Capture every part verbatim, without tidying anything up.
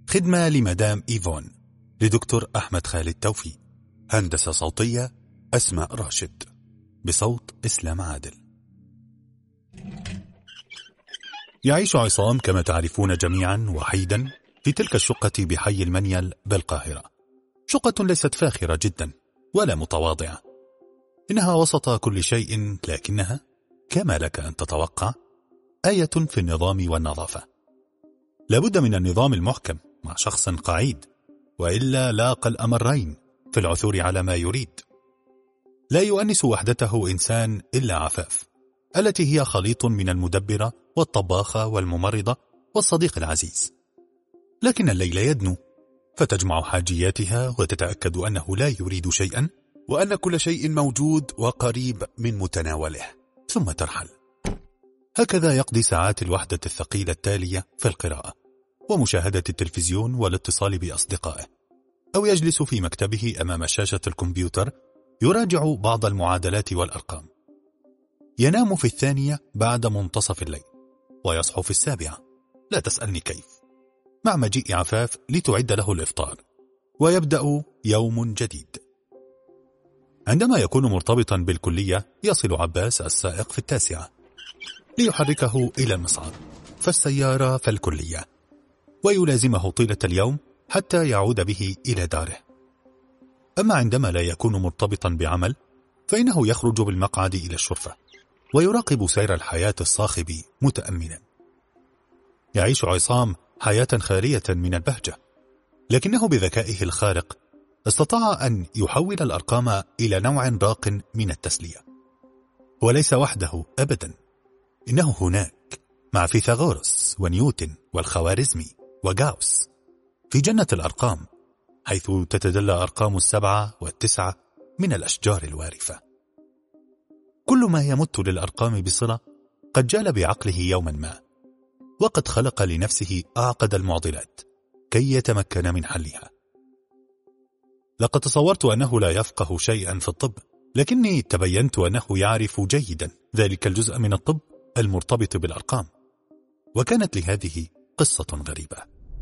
خدمة لمدام إيفون لدكتور أحمد خالد توفيق. هندسة صوتية أسماء راشد، بصوت إسلام عادل. يعيش عصام كما تعرفون جميعا وحيدا في تلك الشقة بحي المنيل بالقاهرة. شقة ليست فاخرة جدا ولا متواضعة، إنها وسط كل شيء، لكنها كما لك أن تتوقع آية في النظام والنظافة. لابد من النظام المحكم مع شخص قعيد، وإلا لاقى الأمرين في العثور على ما يريد. لا يؤنس وحدته إنسان إلا عفاف، التي هي خليط من المدبرة والطباخة والممرضة والصديق العزيز. لكن الليل يدنو، فتجمع حاجياتها وتتأكد أنه لا يريد شيئا، وأن كل شيء موجود وقريب من متناوله، ثم ترحل. هكذا يقضي ساعات الوحدة الثقيلة التالية في القراءة ومشاهدة التلفزيون والاتصال بأصدقائه، أو يجلس في مكتبه أمام شاشة الكمبيوتر يراجع بعض المعادلات والأرقام. ينام في الثانية بعد منتصف الليل ويصحو في السابعة، لا تسألني كيف، مع مجيء عفاف لتعد له الإفطار، ويبدأ يوم جديد. عندما يكون مرتبطا بالكلية يصل عباس السائق في التاسعة ليحركه إلى المصعد، فالسيارة فالكلية، ويلازمه طيلة اليوم حتى يعود به إلى داره. أما عندما لا يكون مرتبطا بعمل فإنه يخرج بالمقعد إلى الشرفة ويراقب سير الحياة الصاخب متأملا. يعيش عصام حياة خالية من البهجة، لكنه بذكائه الخارق استطاع أن يحول الأرقام إلى نوع راق من التسلية. وليس وحده أبدا، إنه هناك مع فيثاغورس ونيوتن والخوارزمي وغاوس في جنة الأرقام، حيث تتدلى أرقام السبعة والتسعة من الأشجار الوارفة. كل ما يمت للأرقام بصلة قد جال بعقله يوما ما، وقد خلق لنفسه أعقد المعضلات كي يتمكن من حلها. لقد تصورت أنه لا يفقه شيئا في الطب، لكني تبينت أنه يعرف جيدا ذلك الجزء من الطب المرتبط بالأرقام. وكانت لهذه قصة غريبة.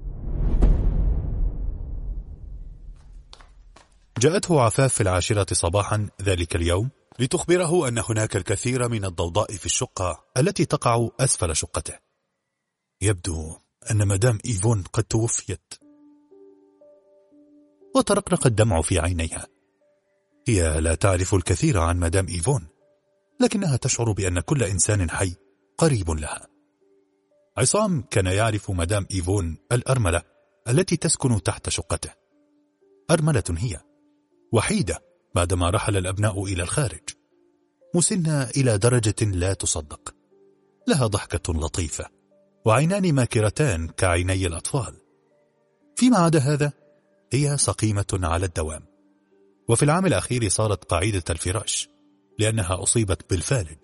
جاءته عفاف في العاشرة صباحا ذلك اليوم لتخبره أن هناك الكثير من الضوضاء في الشقة التي تقع أسفل شقته. يبدو أن مدام إيفون قد توفيت. وترقرق الدمع في عينيها. هي لا تعرف الكثير عن مدام إيفون، لكنها تشعر بأن كل إنسان حي قريب لها. عصام كان يعرف مدام إيفون الأرملة التي تسكن تحت شقته. أرملة هي، وحيدة بعدما رحل الأبناء إلى الخارج، مسنة إلى درجة لا تصدق. لها ضحكة لطيفة وعينان ماكرتان كعيني الأطفال. فيما عدا هذا هي سقيمة على الدوام، وفي العام الأخير صارت قاعدة الفراش لأنها أصيبت بالفالج.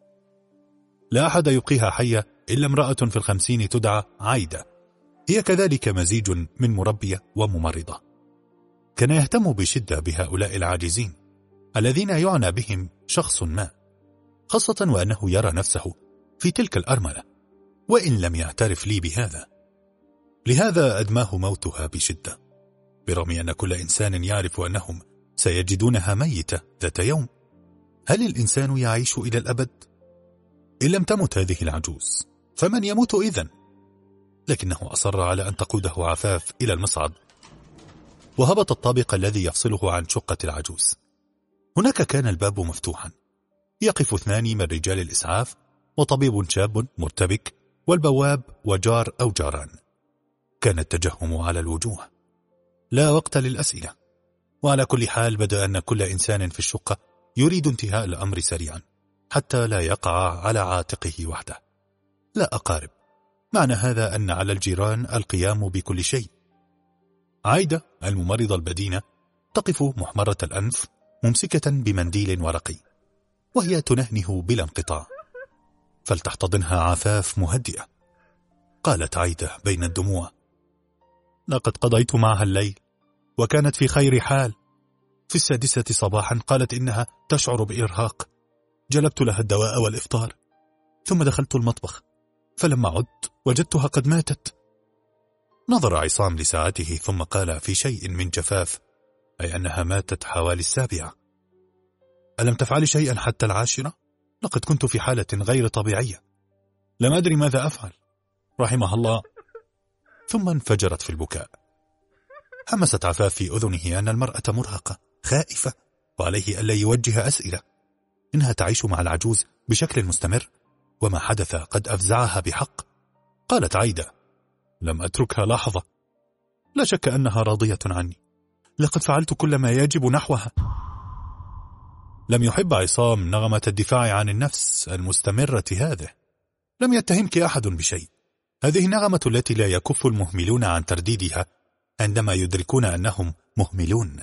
لا أحد يبقيها حية إلا امرأة في الخمسين تدعى عايدة، هي كذلك مزيج من مربية وممرضة. كان يهتم بشدة بهؤلاء العاجزين الذين يعنى بهم شخص ما، خاصة وأنه يرى نفسه في تلك الأرملة وإن لم يعترف لي بهذا. لهذا أدماه موتها بشدة، برغم أن كل إنسان يعرف أنهم سيجدونها ميتة ذات يوم. هل الإنسان يعيش إلى الأبد؟ إن لم تمت هذه العجوز فمن يموت إذن؟ لكنه أصر على أن تقوده عفاف إلى المصعد، وهبط الطابق الذي يفصله عن شقة العجوز. هناك كان الباب مفتوحا، يقف اثنان من رجال الإسعاف وطبيب شاب مرتبك والبواب وجار أو جاران. كان التجهم على الوجوه، لا وقت للأسئلة. وعلى كل حال بدا أن كل إنسان في الشقة يريد انتهاء الأمر سريعا حتى لا يقع على عاتقه وحده. لا أقارب، معنى هذا أن على الجيران القيام بكل شيء. عايدة الممرضة البدينة تقف محمرة الأنف ممسكة بمنديل ورقي، وهي تنهنه بلا انقطاع، فلتحتضنها عفاف مهدئة. قالت عايدة بين الدموع: لقد قضيت معها الليل وكانت في خير حال. في السادسة صباحا قالت إنها تشعر بإرهاق. جلبت لها الدواء والإفطار، ثم دخلت المطبخ، فلما عدت وجدتها قد ماتت. نظر عصام لساعته ثم قال في شيء من جفاف: أي أنها ماتت حوالي السابعة. ألم تفعلي شيئا حتى العاشرة؟ لقد كنت في حالة غير طبيعية، لم أدري ماذا أفعل، رحمها الله. ثم انفجرت في البكاء. همست عفاف في أذنه أن المرأة مرهقة خائفة وعليه ألا يوجه أسئلة، إنها تعيش مع العجوز بشكل مستمر، وما حدث قد أفزعها بحق. قالت عايدة: لم أتركها لحظة، لا شك أنها راضية عني، لقد فعلت كل ما يجب نحوها. لم يحب عصام نغمة الدفاع عن النفس المستمرة هذه. لم يتهمك أحد بشيء، هذه النغمة التي لا يكف المهملون عن ترديدها عندما يدركون أنهم مهملون.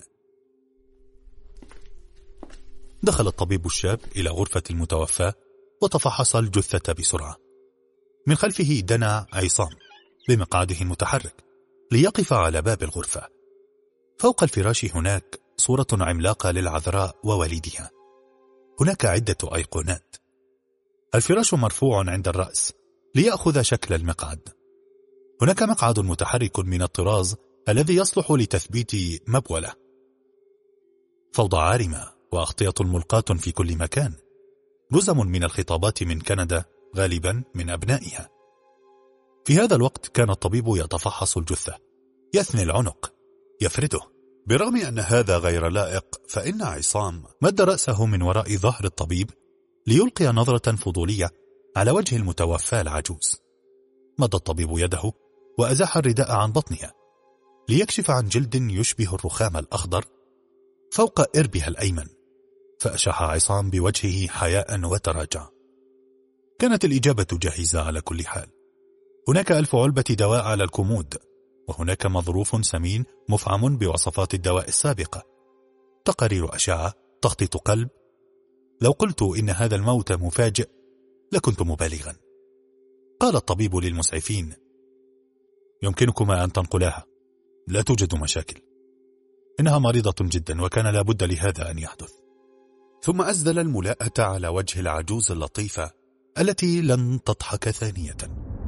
دخل الطبيب الشاب إلى غرفة المتوفى وتفحص الجثة بسرعة. من خلفه دنا عصام بمقعده المتحرك ليقف على باب الغرفة. فوق الفراش هناك صورة عملاقة للعذراء ووالدها. هناك عدة أيقونات. الفراش مرفوع عند الرأس ليأخذ شكل المقعد. هناك مقعد متحرك من الطراز الذي يصلح لتثبيت مبولة. فوضى عارمة وأغطية ملقاة في كل مكان. جزم من الخطابات من كندا غالبا من أبنائها. في هذا الوقت كان الطبيب يتفحص الجثة، يثني العنق، يفرده. برغم أن هذا غير لائق، فإن عصام مد رأسه من وراء ظهر الطبيب ليلقي نظرة فضولية على وجه المتوفى العجوز. مد الطبيب يده وأزاح الرداء عن بطنها ليكشف عن جلد يشبه الرخام الأخضر فوق إربها الأيمن، فأشاح عصام بوجهه حياء وتراجع. كانت الإجابة جاهزة على كل حال. هناك ألف علبة دواء على الكومود، وهناك مظروف سمين مفعم بوصفات الدواء السابقة، تقارير أشعة، تخطيط قلب. لو قلت إن هذا الموت مفاجئ لكنت مبالغا. قال الطبيب للمسعفين: يمكنكما أن تنقلاها، لا توجد مشاكل، إنها مريضة جدا وكان لابد لهذا أن يحدث. ثم أسدل الملاءة على وجه العجوز اللطيفة التي لن تضحك ثانية.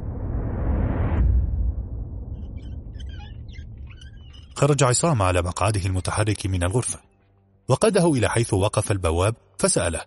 خرج عصام على مقعده المتحرك من الغرفة وقاده إلى حيث وقف البواب فسأله: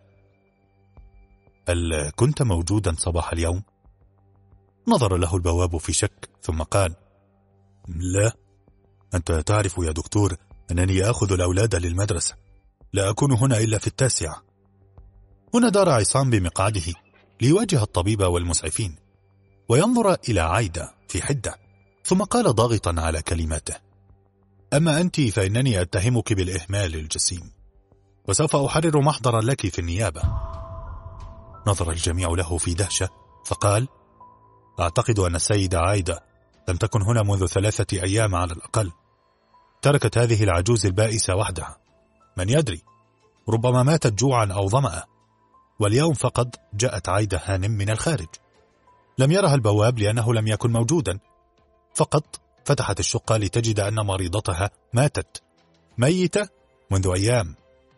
هل كنت موجودا صباح اليوم؟ نظر له البواب في شك ثم قال: لا، أنت تعرف يا دكتور أنني أخذ الأولاد للمدرسة، لا أكون هنا إلا في التاسعة. هنا دار عصام بمقعده ليواجه الطبيب والمسعفين وينظر إلى عايدة في حدة، ثم قال ضاغطا على كلماته: أما أنت فإنني أتهمك بالإهمال الجسيم، وسوف أحرر محضرا لك في النيابة. نظر الجميع له في دهشة فقال: أعتقد أن السيدة عايدة لم تكن هنا منذ ثلاثة أيام على الأقل. تركت هذه العجوز البائسة وحدها، من يدري، ربما ماتت جوعا أو ظمأ. واليوم فقط جاءت عايدة هانم من الخارج، لم يرها البواب لأنه لم يكن موجودا، فقط فتحت الشقة لتجد أن مريضتها ماتت ميتة منذ أيام.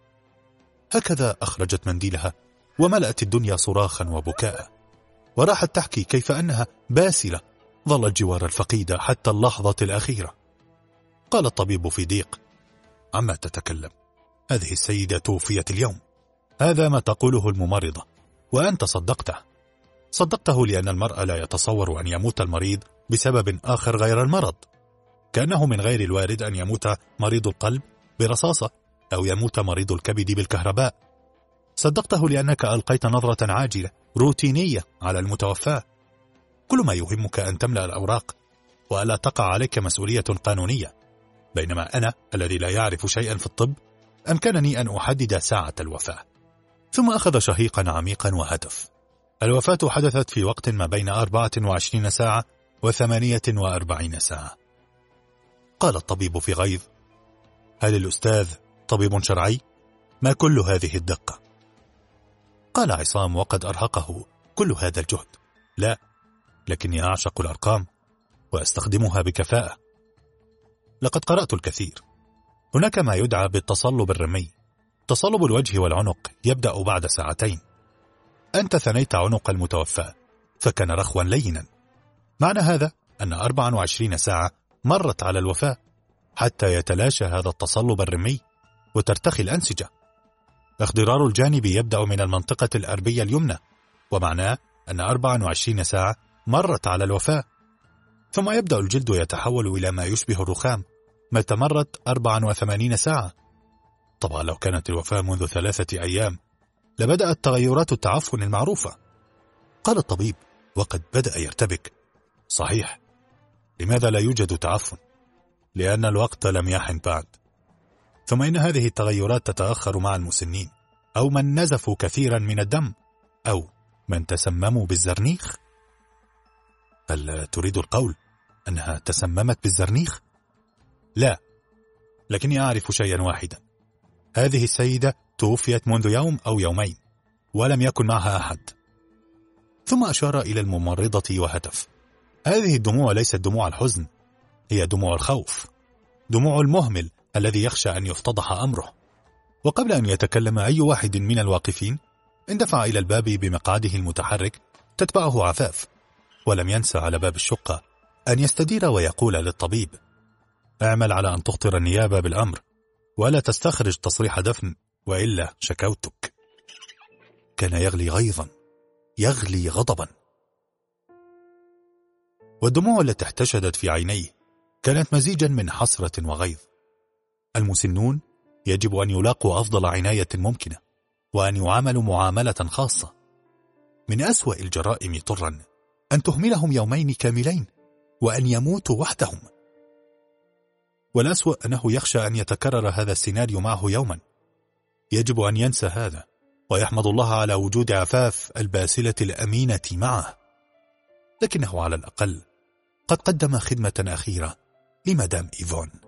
هكذا أخرجت منديلها وملأت الدنيا صراخا وبكاء، وراحت تحكي كيف أنها باسلة ظلت جوار الفقيدة حتى اللحظة الأخيرة. قال الطبيب في ضيق: عما تتكلم؟ هذه السيدة توفيت اليوم، هذا ما تقوله الممرضة، وأنت صدقته. صدقته لأن المرء لا يتصور أن يموت المريض بسبب آخر غير المرض، كأنه من غير الوارد أن يموت مريض القلب برصاصة أو يموت مريض الكبد بالكهرباء. صدقته لأنك ألقيت نظرة عاجلة روتينية على المتوفى. كل ما يهمك أن تملأ الأوراق وألا تقع عليك مسؤولية قانونية، بينما أنا الذي لا يعرف شيئا في الطب أمكنني أن أحدد ساعة الوفاة. ثم أخذ شهيقا عميقا وهتف: الوفاة حدثت في وقت ما بين أربعة وعشرين ساعة وثمانية وأربعين ساعة. قال الطبيب في غيظ: هل الأستاذ طبيب شرعي؟ ما كل هذه الدقة؟ قال عصام وقد أرهقه كل هذا الجهد: لا، لكني أعشق الأرقام وأستخدمها بكفاءة. لقد قرأت الكثير. هناك ما يدعى بالتصلب الرمي. تصلب الوجه والعنق يبدأ بعد ساعتين. أنت ثنيت عنق المتوفى فكان رخوا لينا. معنى هذا أن أربع وعشرين ساعة مرت على الوفاة حتى يتلاشى هذا التصلب الرمي وترتخي الأنسجة. اخضرار الجانب يبدأ من المنطقة الأربية اليمنى، ومعناه أن أربع وعشرين ساعة مرت على الوفاة، ثم يبدأ الجلد يتحول إلى ما يشبه الرخام متى مرت أربع وثمانين ساعة. طبعا لو كانت الوفاة منذ ثلاثة أيام لبدأت تغيرات التعفن المعروفة. قال الطبيب وقد بدأ يرتبك: صحيح، لماذا لا يوجد تعفن؟ لأن الوقت لم يحن بعد. ثم إن هذه التغيرات تتأخر مع المسنين، أو من نزفوا كثيرا من الدم، أو من تسمموا بالزرنيخ. هل تريد القول أنها تسممت بالزرنيخ؟ لا، لكني أعرف شيئا واحدا: هذه السيدة توفيت منذ يوم أو يومين ولم يكن معها أحد. ثم أشار إلى الممرضة وهتف: هذه الدموع ليست دموع الحزن، هي دموع الخوف، دموع المهمل الذي يخشى أن يفتضح أمره. وقبل أن يتكلم أي واحد من الواقفين اندفع إلى الباب بمقعده المتحرك تتبعه عفاف، ولم ينسى على باب الشقة أن يستدير ويقول للطبيب: اعمل على أن تخطر النيابة بالأمر، ولا تستخرج تصريح دفن، وإلا شكوتك. كان يغلي غيظا، يغلي غضبا، والدموع التي احتشدت في عينيه كانت مزيجا من حسرة وغيظ. المسنون يجب أن يلاقوا أفضل عناية ممكنة، وأن يعاملوا معاملة خاصة. من أسوأ الجرائم طرا أن تهملهم يومين كاملين وأن يموتوا وحدهم. والأسوأ أنه يخشى أن يتكرر هذا السيناريو معه يوما. يجب أن ينسى هذا ويحمد الله على وجود عفاف الباسلة الأمينة معه، لكنه على الأقل قد قدم خدمة أخيرة لمدام إيفون.